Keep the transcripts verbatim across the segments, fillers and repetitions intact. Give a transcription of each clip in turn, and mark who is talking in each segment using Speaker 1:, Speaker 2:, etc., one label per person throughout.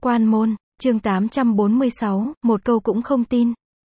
Speaker 1: Quan môn, chương tám trăm bốn mươi sáu, một câu cũng không tin.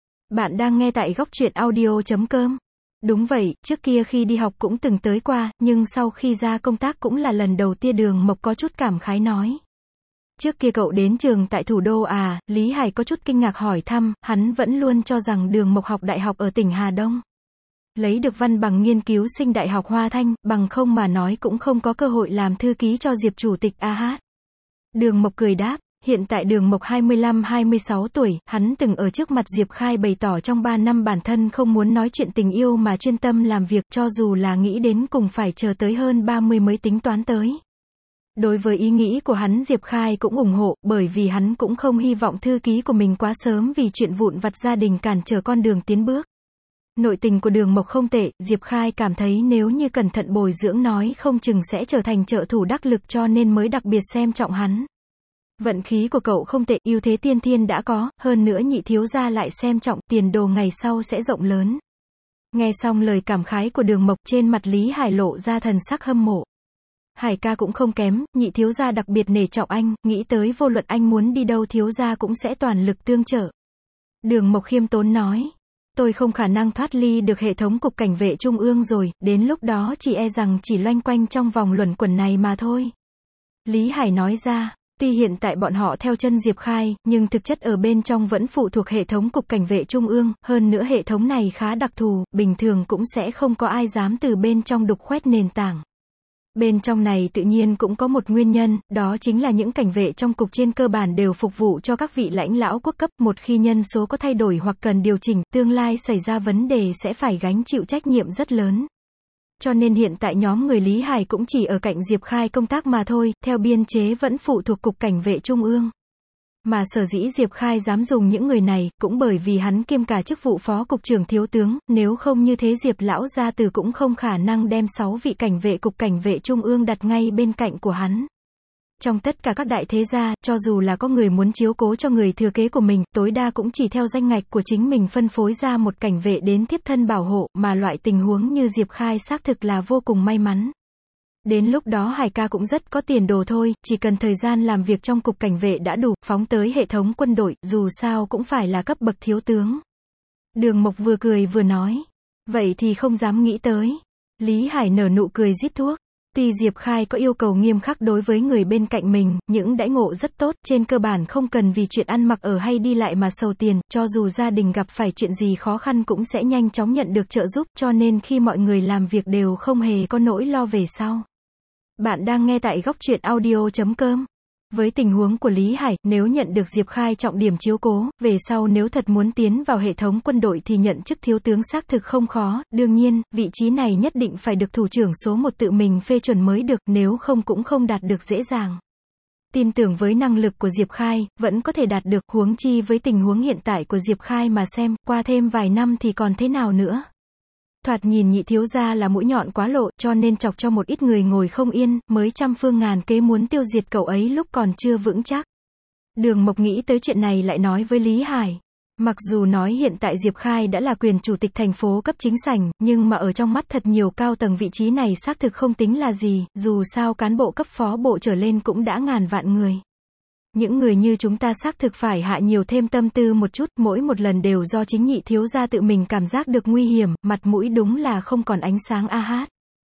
Speaker 1: Bạn đang nghe tại góc truyện audio chấm com. Đúng vậy, trước kia khi đi học cũng từng tới qua, nhưng sau khi ra công tác cũng là lần đầu tiên. Đường Mộc có chút cảm khái nói. Trước kia cậu đến trường tại thủ đô à? Lý Hải có chút kinh ngạc hỏi thăm, hắn vẫn luôn cho rằng Đường Mộc học đại học ở tỉnh Hà Đông. Lấy được văn bằng nghiên cứu sinh Đại học Hoa Thanh, bằng không mà nói cũng không có cơ hội làm thư ký cho Diệp chủ tịch a hát. Đường Mộc cười đáp, hiện tại Đường Mộc hai mươi lăm hai mươi sáu tuổi, hắn từng ở trước mặt Diệp Khai bày tỏ trong ba năm bản thân không muốn nói chuyện tình yêu mà chuyên tâm làm việc, cho dù là nghĩ đến cùng phải chờ tới hơn ba mươi mới tính toán tới. Đối với ý nghĩ của hắn Diệp Khai cũng ủng hộ, bởi vì hắn cũng không hy vọng thư ký của mình quá sớm vì chuyện vụn vặt gia đình cản trở con đường tiến bước. Nội tình của Đường Mộc không tệ, Diệp Khai cảm thấy nếu như cẩn thận bồi dưỡng nói không chừng sẽ trở thành trợ thủ đắc lực, cho nên mới đặc biệt xem trọng hắn. Vận khí của cậu không tệ, ưu thế tiên thiên đã có, hơn nữa nhị thiếu gia lại xem trọng, tiền đồ ngày sau sẽ rộng lớn. Nghe xong lời cảm khái của Đường Mộc, trên mặt Lý Hải lộ ra thần sắc hâm mộ. Hải ca cũng không kém, nhị thiếu gia đặc biệt nể trọng anh, nghĩ tới vô luận anh muốn đi đâu thiếu gia cũng sẽ toàn lực tương trợ. Đường Mộc khiêm tốn nói. Tôi không khả năng thoát ly được hệ thống cục cảnh vệ trung ương rồi, đến lúc đó chỉ e rằng chỉ loanh quanh trong vòng luẩn quẩn này mà thôi. Lý Hải nói ra, tuy hiện tại bọn họ theo chân Diệp Khai, nhưng thực chất ở bên trong vẫn phụ thuộc hệ thống cục cảnh vệ trung ương, hơn nữa hệ thống này khá đặc thù, bình thường cũng sẽ không có ai dám từ bên trong đục khoét nền tảng. Bên trong này tự nhiên cũng có một nguyên nhân, đó chính là những cảnh vệ trong cục trên cơ bản đều phục vụ cho các vị lãnh lão quốc cấp, một khi nhân số có thay đổi hoặc cần điều chỉnh, tương lai xảy ra vấn đề sẽ phải gánh chịu trách nhiệm rất lớn. Cho nên hiện tại nhóm người Lý Hải cũng chỉ ở cạnh Diệp Khai công tác mà thôi, theo biên chế vẫn phụ thuộc cục cảnh vệ trung ương. Mà sở dĩ Diệp Khai dám dùng những người này, cũng bởi vì hắn kiêm cả chức vụ phó cục trưởng thiếu tướng, nếu không như thế Diệp lão gia tử cũng không khả năng đem sáu vị cảnh vệ cục cảnh vệ trung ương đặt ngay bên cạnh của hắn. Trong tất cả các đại thế gia, cho dù là có người muốn chiếu cố cho người thừa kế của mình, tối đa cũng chỉ theo danh ngạch của chính mình phân phối ra một cảnh vệ đến tiếp thân bảo hộ, mà loại tình huống như Diệp Khai xác thực là vô cùng may mắn. Đến lúc đó Hải ca cũng rất có tiền đồ thôi, chỉ cần thời gian làm việc trong cục cảnh vệ đã đủ, phóng tới hệ thống quân đội, dù sao cũng phải là cấp bậc thiếu tướng. Đường Mộc vừa cười vừa nói, vậy thì không dám nghĩ tới. Lý Hải nở nụ cười rít thuốc. Tuy Diệp Khai có yêu cầu nghiêm khắc đối với người bên cạnh mình, những đãi ngộ rất tốt, trên cơ bản không cần vì chuyện ăn mặc ở hay đi lại mà sầu tiền, cho dù gia đình gặp phải chuyện gì khó khăn cũng sẽ nhanh chóng nhận được trợ giúp, cho nên khi mọi người làm việc đều không hề có nỗi lo về sau. Bạn đang nghe tại góc truyện audio chấm com. Với tình huống của Lý Hải, nếu nhận được Diệp Khai trọng điểm chiếu cố, về sau nếu thật muốn tiến vào hệ thống quân đội thì nhận chức thiếu tướng xác thực không khó, đương nhiên, vị trí này nhất định phải được thủ trưởng số một tự mình phê chuẩn mới được, nếu không cũng không đạt được dễ dàng. Tin tưởng với năng lực của Diệp Khai, vẫn có thể đạt được, huống chi với tình huống hiện tại của Diệp Khai mà xem, qua thêm vài năm thì còn thế nào nữa. Thoạt nhìn nhị thiếu gia là mũi nhọn quá lộ, cho nên chọc cho một ít người ngồi không yên, mới trăm phương ngàn kế muốn tiêu diệt cậu ấy lúc còn chưa vững chắc. Đường Mộc nghĩ tới chuyện này lại nói với Lý Hải. Mặc dù nói hiện tại Diệp Khai đã là quyền chủ tịch thành phố cấp chính sảnh, nhưng mà ở trong mắt thật nhiều cao tầng vị trí này xác thực không tính là gì, dù sao cán bộ cấp phó bộ trở lên cũng đã ngàn vạn người. Những người như chúng ta xác thực phải hạ nhiều thêm tâm tư một chút, mỗi một lần đều do chính nhị thiếu gia tự mình cảm giác được nguy hiểm, mặt mũi đúng là không còn ánh sáng a hát.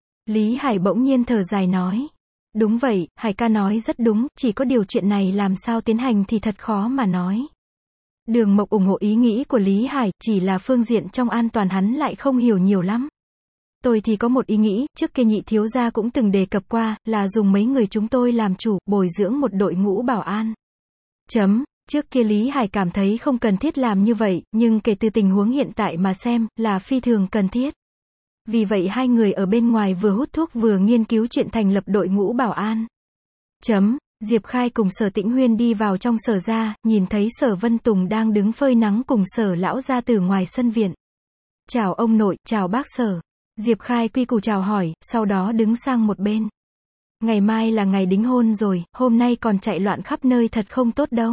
Speaker 1: Lý Hải bỗng nhiên thở dài nói. Đúng vậy, Hải ca nói rất đúng, chỉ có điều chuyện này làm sao tiến hành thì thật khó mà nói. Đường Mộc ủng hộ ý nghĩ của Lý Hải, chỉ là phương diện trong an toàn hắn lại không hiểu nhiều lắm. Tôi thì có một ý nghĩ, trước kia nhị thiếu gia cũng từng đề cập qua, là dùng mấy người chúng tôi làm chủ, bồi dưỡng một đội ngũ bảo an. Chấm, trước kia Lý Hải cảm thấy không cần thiết làm như vậy, nhưng kể từ tình huống hiện tại mà xem, là phi thường cần thiết. Vì vậy hai người ở bên ngoài vừa hút thuốc vừa nghiên cứu chuyện thành lập đội ngũ bảo an. Chấm, Diệp Khai cùng Sở Tĩnh Huyên đi vào trong Sở gia, nhìn thấy Sở Vân Tùng đang đứng phơi nắng cùng Sở lão gia từ ngoài sân viện. Chào ông nội, chào bác Sở. Diệp Khai quy củ chào hỏi, sau đó đứng sang một bên. Ngày mai là ngày đính hôn rồi, hôm nay còn chạy loạn khắp nơi thật không tốt đâu.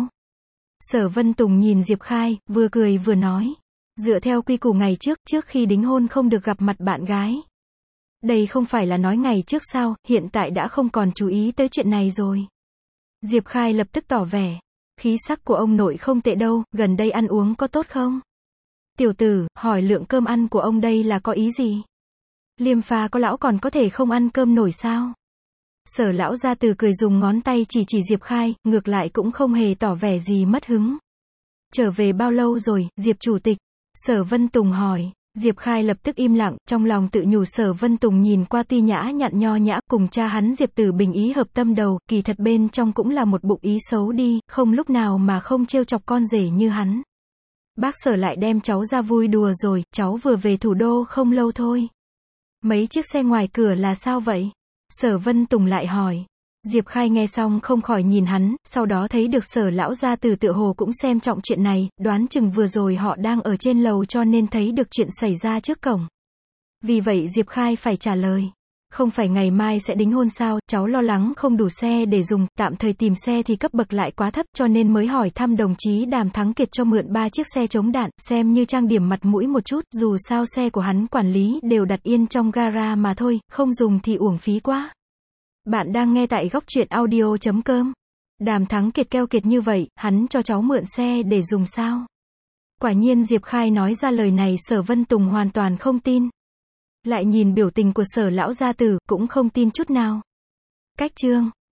Speaker 1: Sở Vân Tùng nhìn Diệp Khai, vừa cười vừa nói. Dựa theo quy củ ngày trước, trước khi đính hôn không được gặp mặt bạn gái. Đây không phải là nói ngày trước sao, hiện tại đã không còn chú ý tới chuyện này rồi. Diệp Khai lập tức tỏ vẻ. khí sắc của ông nội không tệ đâu, gần đây ăn uống có tốt không? Tiểu tử, hỏi lượng cơm ăn của ông đây là có ý gì? Liêm pha có lão còn có thể không ăn cơm nổi sao? Sở lão gia từ cười dùng ngón tay chỉ chỉ Diệp Khai, ngược lại cũng không hề tỏ vẻ gì mất hứng. Trở về bao lâu rồi, Diệp chủ tịch? Sở Vân Tùng hỏi. Diệp Khai lập tức im lặng, trong lòng tự nhủ Sở Vân Tùng nhìn qua tuy nhã nhặn nho nhã, cùng cha hắn Diệp Tử Bình ý hợp tâm đầu, kỳ thật bên trong cũng là một bụng ý xấu đi, không lúc nào mà không trêu chọc con rể như hắn. Bác Sở lại đem cháu ra vui đùa rồi, cháu vừa về thủ đô không lâu thôi. Mấy chiếc xe ngoài cửa là sao vậy? Sở Vân Tùng lại hỏi. Diệp Khai nghe xong không khỏi nhìn hắn, sau đó thấy được Sở lão gia từ tựa hồ cũng xem trọng chuyện này, đoán chừng vừa rồi họ đang ở trên lầu cho nên thấy được chuyện xảy ra trước cổng. Vì vậy Diệp Khai phải trả lời. Không phải ngày mai sẽ đính hôn sao, cháu lo lắng không đủ xe để dùng, tạm thời tìm xe thì cấp bậc lại quá thấp cho nên mới hỏi thăm đồng chí Đàm Thắng Kiệt cho mượn ba chiếc xe chống đạn, xem như trang điểm mặt mũi một chút, dù sao xe của hắn quản lý đều đặt yên trong gara mà thôi, không dùng thì uổng phí quá. Bạn đang nghe tại góc truyện audio chấm com. Đàm Thắng Kiệt keo kiệt như vậy, hắn cho cháu mượn xe để dùng sao? Quả nhiên Diệp Khai nói ra lời này Sở Vân Tùng hoàn toàn không tin. Lại nhìn biểu tình của Sở lão gia tử, cũng không tin chút nào. Cách chương